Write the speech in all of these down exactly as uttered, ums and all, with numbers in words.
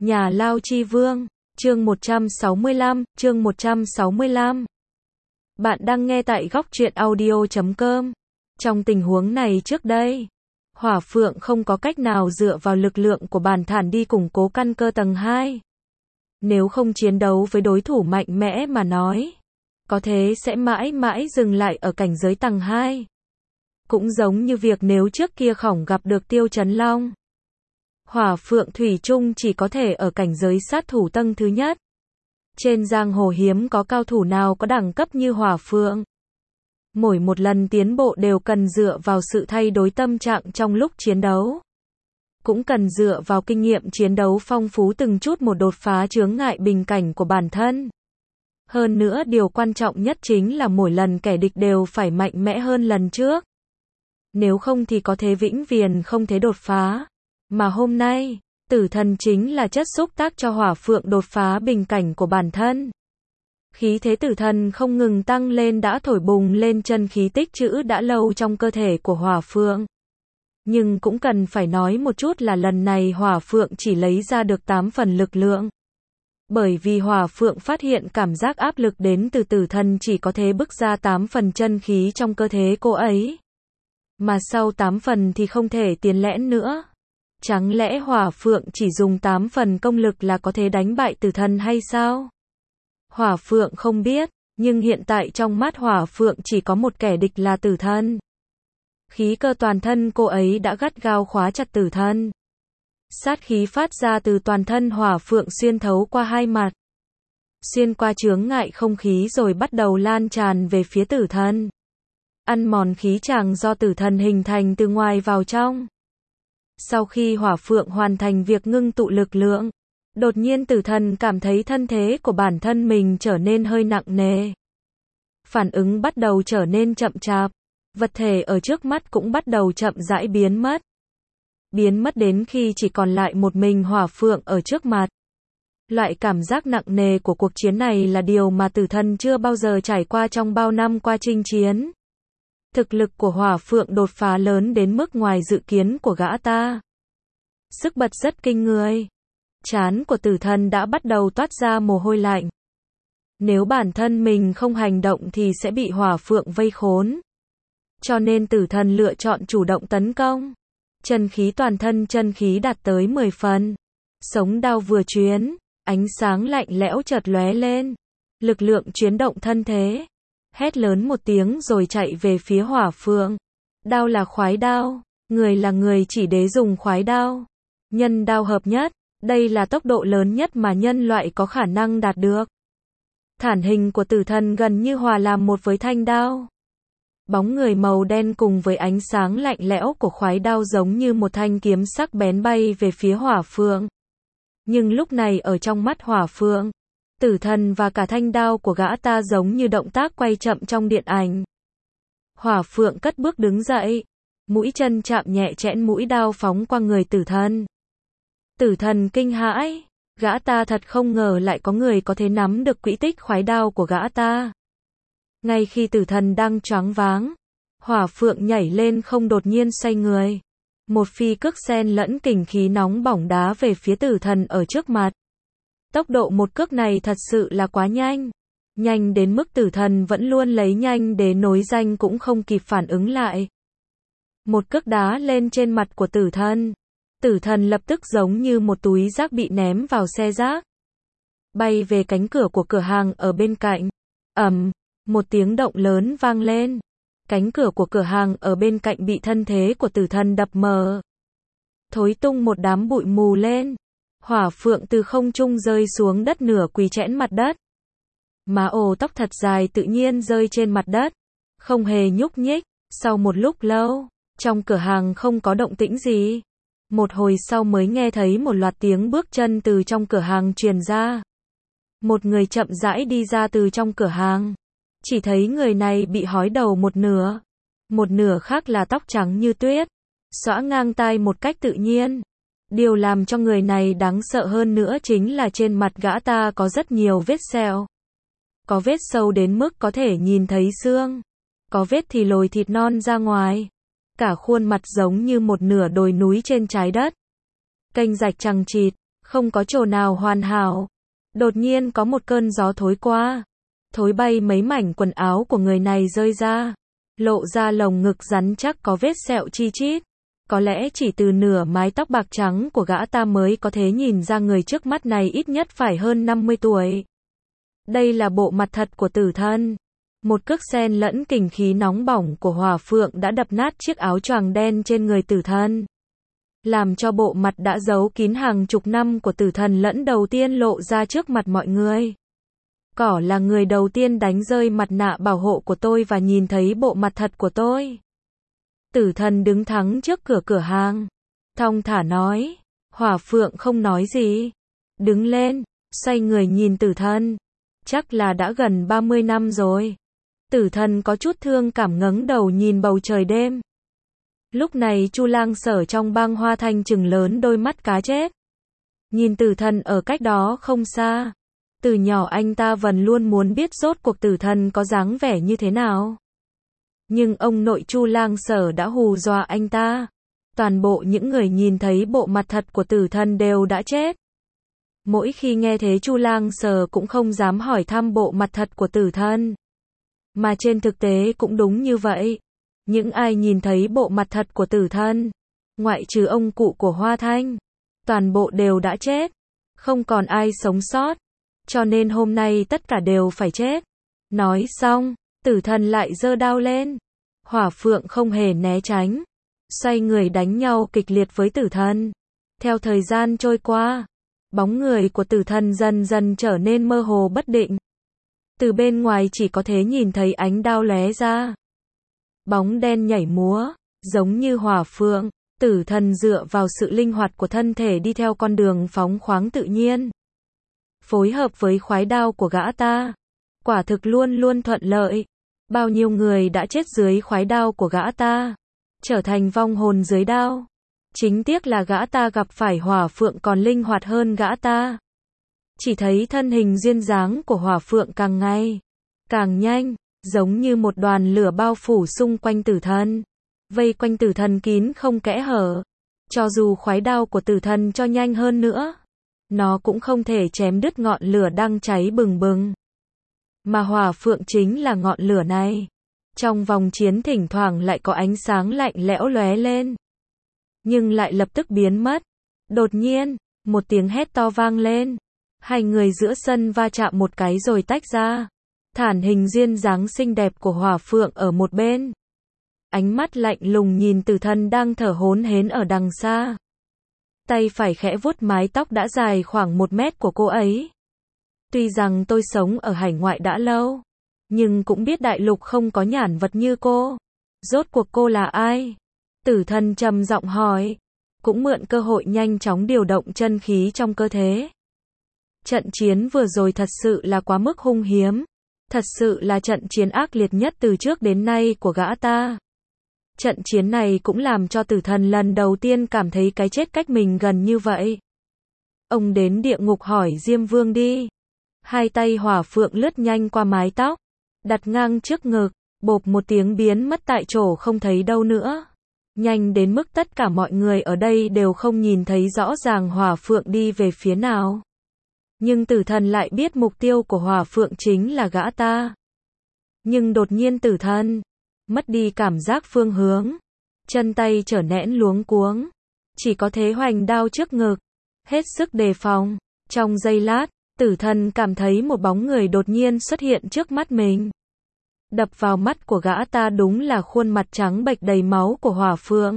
Nhà Lao Chi Vương, chương một trăm sáu mươi lăm, chương một trăm sáu mươi lăm. Bạn đang nghe tại góc truyện audio chấm com. Trong tình huống này trước đây, Hỏa Phượng không có cách nào dựa vào lực lượng của bản thân đi củng cố căn cơ tầng hai. Nếu không chiến đấu với đối thủ mạnh mẽ mà nói, có thế sẽ mãi mãi dừng lại ở cảnh giới tầng hai. Cũng giống như việc nếu trước kia Khổng gặp được Tiêu Chấn Long, Hỏa Phượng thủy chung chỉ có thể ở cảnh giới sát thủ tầng thứ nhất. Trên giang hồ hiếm có cao thủ nào có đẳng cấp như Hỏa Phượng. Mỗi một lần tiến bộ đều cần dựa vào sự thay đổi tâm trạng trong lúc chiến đấu. Cũng cần dựa vào kinh nghiệm chiến đấu phong phú từng chút một đột phá chướng ngại bình cảnh của bản thân. Hơn nữa điều quan trọng nhất chính là mỗi lần kẻ địch đều phải mạnh mẽ hơn lần trước. Nếu không thì có thể vĩnh viễn không thể đột phá. Mà hôm nay, tử thần chính là chất xúc tác cho Hỏa Phượng đột phá bình cảnh của bản thân. Khí thế tử thần không ngừng tăng lên đã thổi bùng lên chân khí tích trữ đã lâu trong cơ thể của Hỏa Phượng. Nhưng cũng cần phải nói một chút là lần này Hỏa Phượng chỉ lấy ra được tám phần lực lượng. Bởi vì Hỏa Phượng phát hiện cảm giác áp lực đến từ tử thần chỉ có thể bức ra tám phần chân khí trong cơ thể cô ấy. Mà sau tám phần thì không thể tiến lẽn nữa. Chẳng lẽ Hỏa Phượng chỉ dùng tám phần công lực là có thể đánh bại tử thần hay sao? Hỏa Phượng không biết, nhưng hiện tại trong mắt Hỏa Phượng chỉ có một kẻ địch là tử thần. Khí cơ toàn thân cô ấy đã gắt gao khóa chặt tử thần. Sát khí phát ra từ toàn thân Hỏa Phượng xuyên thấu qua hai mặt. Xuyên qua chướng ngại không khí rồi bắt đầu lan tràn về phía tử thần. Ăn mòn khí tràng do tử thần hình thành từ ngoài vào trong. Sau khi Hỏa Phượng hoàn thành việc ngưng tụ lực lượng, đột nhiên tử thần cảm thấy thân thế của bản thân mình trở nên hơi nặng nề. Phản ứng bắt đầu trở nên chậm chạp, vật thể ở trước mắt cũng bắt đầu chậm rãi biến mất. Biến mất đến khi chỉ còn lại một mình Hỏa Phượng ở trước mặt. Loại cảm giác nặng nề của cuộc chiến này là điều mà tử thần chưa bao giờ trải qua trong bao năm qua chinh chiến. Thực lực của Hỏa Phượng đột phá lớn đến mức ngoài dự kiến của gã ta. Sức bật rất kinh người. Trán của tử thần đã bắt đầu toát ra mồ hôi lạnh. Nếu bản thân mình không hành động thì sẽ bị Hỏa Phượng vây khốn. Cho nên tử thần lựa chọn chủ động tấn công. Chân khí toàn thân chân khí đạt tới mười phần. Sống đao vừa chuyến, ánh sáng lạnh lẽo chợt lóe lên. Lực lượng chuyển động thân thế. Hét lớn một tiếng rồi chạy về phía Hỏa Phượng. Đao là khoái đao, người là người chỉ đế dùng khoái đao. Nhân đao hợp nhất, đây là tốc độ lớn nhất mà nhân loại có khả năng đạt được. Thản hình của tử thần gần như hòa làm một với thanh đao. Bóng người màu đen cùng với ánh sáng lạnh lẽo của khoái đao giống như một thanh kiếm sắc bén bay về phía Hỏa Phượng. Nhưng lúc này ở trong mắt Hỏa Phượng, tử thần và cả thanh đao của gã ta giống như động tác quay chậm trong điện ảnh. Hỏa Phượng cất bước đứng dậy, mũi chân chạm nhẹ chẽn mũi đao phóng qua người tử thần. Tử thần kinh hãi, gã ta thật không ngờ lại có người có thể nắm được quỹ tích khoái đao của gã ta. Ngay khi tử thần đang choáng váng, Hỏa Phượng nhảy lên không đột nhiên xoay người. Một phi cước xen lẫn kình khí nóng bỏng đá về phía tử thần ở trước mặt. Tốc độ một cước này thật sự là quá nhanh. Nhanh đến mức tử thần vẫn luôn lấy nhanh để nối danh cũng không kịp phản ứng lại. Một cước đá lên trên mặt của tử thần. Tử thần lập tức giống như một túi rác bị ném vào xe rác. Bay về cánh cửa của cửa hàng ở bên cạnh. Ầm, một tiếng động lớn vang lên. Cánh cửa của cửa hàng ở bên cạnh bị thân thế của tử thần đập mờ. Thối tung một đám bụi mù lên. Hỏa Phượng từ không trung rơi xuống đất nửa quỳ chẽn mặt đất. Má ồ tóc thật dài tự nhiên rơi trên mặt đất. Không hề nhúc nhích. Sau một lúc lâu, trong cửa hàng không có động tĩnh gì. Một hồi sau mới nghe thấy một loạt tiếng bước chân từ trong cửa hàng truyền ra. Một người chậm rãi đi ra từ trong cửa hàng. Chỉ thấy người này bị hói đầu một nửa. Một nửa khác là tóc trắng như tuyết. Xõa ngang tai một cách tự nhiên. Điều làm cho người này đáng sợ hơn nữa chính là trên mặt gã ta có rất nhiều vết sẹo. Có vết sâu đến mức có thể nhìn thấy xương. Có vết thì lồi thịt non ra ngoài. Cả khuôn mặt giống như một nửa đồi núi trên trái đất. Kênh rạch chằng chịt, Không có chỗ nào hoàn hảo. Đột nhiên có một cơn gió thối qua. Thối bay mấy mảnh quần áo của người này rơi ra. Lộ ra lồng ngực rắn chắc có vết sẹo chi chít. Có lẽ chỉ từ nửa mái tóc bạc trắng của gã ta mới có thể nhìn ra người trước mắt này ít nhất phải hơn năm mươi tuổi. Đây là bộ mặt thật của tử thân. Một cước sen lẫn kình khí nóng bỏng của hỏa phượng đã đập nát chiếc áo choàng đen trên người tử thân. Làm cho bộ mặt đã giấu kín hàng chục năm của tử thần lẫn đầu tiên lộ ra trước mặt mọi người. Cỏ là người đầu tiên đánh rơi mặt nạ bảo hộ của tôi và nhìn thấy bộ mặt thật của tôi. Tử thần đứng thẳng trước cửa cửa hàng. Thong thả nói. Hỏa phượng không nói gì. Đứng lên, xoay người nhìn tử thần. Chắc là đã gần ba mươi năm rồi. Tử thần có chút thương cảm ngẩng đầu nhìn bầu trời đêm. Lúc này Chu Lang Sở trong bang Hoa Thanh trừng lớn đôi mắt cá chết. Nhìn tử thần ở cách đó không xa. Từ nhỏ anh ta vẫn luôn muốn biết rốt cuộc tử thần có dáng vẻ như thế nào. Nhưng ông nội Chu Lang Sở đã hù dọa anh ta. Toàn bộ những người nhìn thấy bộ mặt thật của tử thần đều đã chết. Mỗi khi nghe thế Chu Lang Sở cũng không dám hỏi thăm bộ mặt thật của tử thần. Mà trên thực tế cũng đúng như vậy. Những ai nhìn thấy bộ mặt thật của tử thân, ngoại trừ ông cụ của Hoa Thanh, toàn bộ đều đã chết. Không còn ai sống sót. Cho nên hôm nay tất cả đều phải chết. Nói xong, tử thần lại giơ đao lên. Hỏa phượng không hề né tránh. Xoay người đánh nhau kịch liệt với tử thần. Theo thời gian trôi qua, bóng người của tử thần dần dần trở nên mơ hồ bất định. Từ bên ngoài chỉ có thể nhìn thấy ánh đao lóe ra. Bóng đen nhảy múa, giống như hỏa phượng, tử thần dựa vào sự linh hoạt của thân thể đi theo con đường phóng khoáng tự nhiên. Phối hợp với khoái đao của gã ta, quả thực luôn luôn thuận lợi. Bao nhiêu người đã chết dưới khoái đao của gã ta, trở thành vong hồn dưới đao. Chính tiếc là gã ta gặp phải hỏa phượng còn linh hoạt hơn gã ta. Chỉ thấy thân hình duyên dáng của hỏa phượng càng ngày càng nhanh, giống như một đoàn lửa bao phủ xung quanh tử thần, vây quanh tử thần kín không kẽ hở. Cho dù khoái đao của tử thần cho nhanh hơn nữa, nó cũng không thể chém đứt ngọn lửa đang cháy bừng bừng. Mà hỏa phượng chính là ngọn lửa này. Trong vòng chiến thỉnh thoảng lại có ánh sáng lạnh lẽo lóe lên, nhưng lại lập tức biến mất. Đột nhiên, một tiếng hét to vang lên. Hai người giữa sân va chạm một cái rồi tách ra. Thản hình duyên dáng xinh đẹp của hỏa phượng ở một bên. Ánh mắt lạnh lùng nhìn tử thần đang thở hổn hển ở đằng xa. Tay phải khẽ vuốt mái tóc đã dài khoảng một mét của cô ấy. Tuy rằng tôi sống ở hải ngoại đã lâu, nhưng cũng biết đại lục không có nhản vật như cô. Rốt cuộc cô là ai? Tử thần trầm giọng hỏi. Cũng mượn cơ hội nhanh chóng điều động chân khí trong cơ thể. Trận chiến vừa rồi thật sự là quá mức hung hiếm. Thật sự là trận chiến ác liệt nhất từ trước đến nay của gã ta. Trận chiến này cũng làm cho tử thần lần đầu tiên cảm thấy cái chết cách mình gần như vậy. Ông đến địa ngục hỏi Diêm Vương đi. Hai tay hỏa phượng lướt nhanh qua mái tóc, đặt ngang trước ngực, bộp một tiếng biến mất tại chỗ không thấy đâu nữa. Nhanh đến mức tất cả mọi người ở đây đều không nhìn thấy rõ ràng hỏa phượng đi về phía nào. Nhưng tử thần lại biết mục tiêu của hỏa phượng chính là gã ta. Nhưng đột nhiên tử thần mất đi cảm giác phương hướng, chân tay trở nẽn luống cuống, chỉ có thế hoành đao trước ngực, hết sức đề phòng. Trong giây lát, tử thần cảm thấy một bóng người đột nhiên xuất hiện trước mắt mình. Đập vào mắt của gã ta đúng là khuôn mặt trắng bệch đầy máu của hỏa phượng.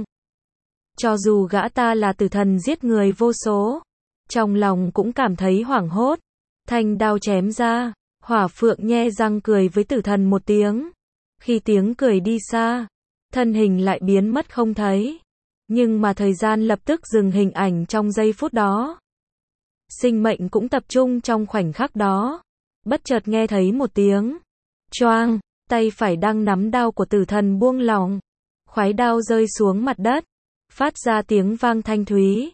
Cho dù gã ta là tử thần giết người vô số, trong lòng cũng cảm thấy hoảng hốt. Thanh đao chém ra, hỏa phượng nhe răng cười với tử thần một tiếng. Khi tiếng cười đi xa, thân hình lại biến mất không thấy. Nhưng mà thời gian lập tức dừng hình ảnh trong giây phút đó. Sinh mệnh cũng tập trung trong khoảnh khắc đó. Bất chợt nghe thấy một tiếng choang, tay phải đang nắm đao của tử thần buông lỏng. Khoái đao rơi xuống mặt đất, phát ra tiếng vang thanh thúy.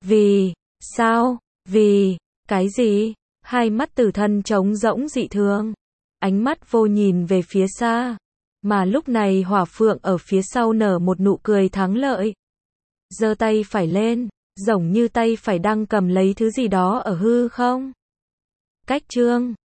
Vì sao? Vì cái gì? Hai mắt tử thần trống rỗng dị thường, ánh mắt vô nhìn về phía xa. Mà lúc này hỏa phượng ở phía sau nở một nụ cười thắng lợi. Giơ tay phải lên, Giống như tay phải đang cầm lấy thứ gì đó ở hư không. Cách chương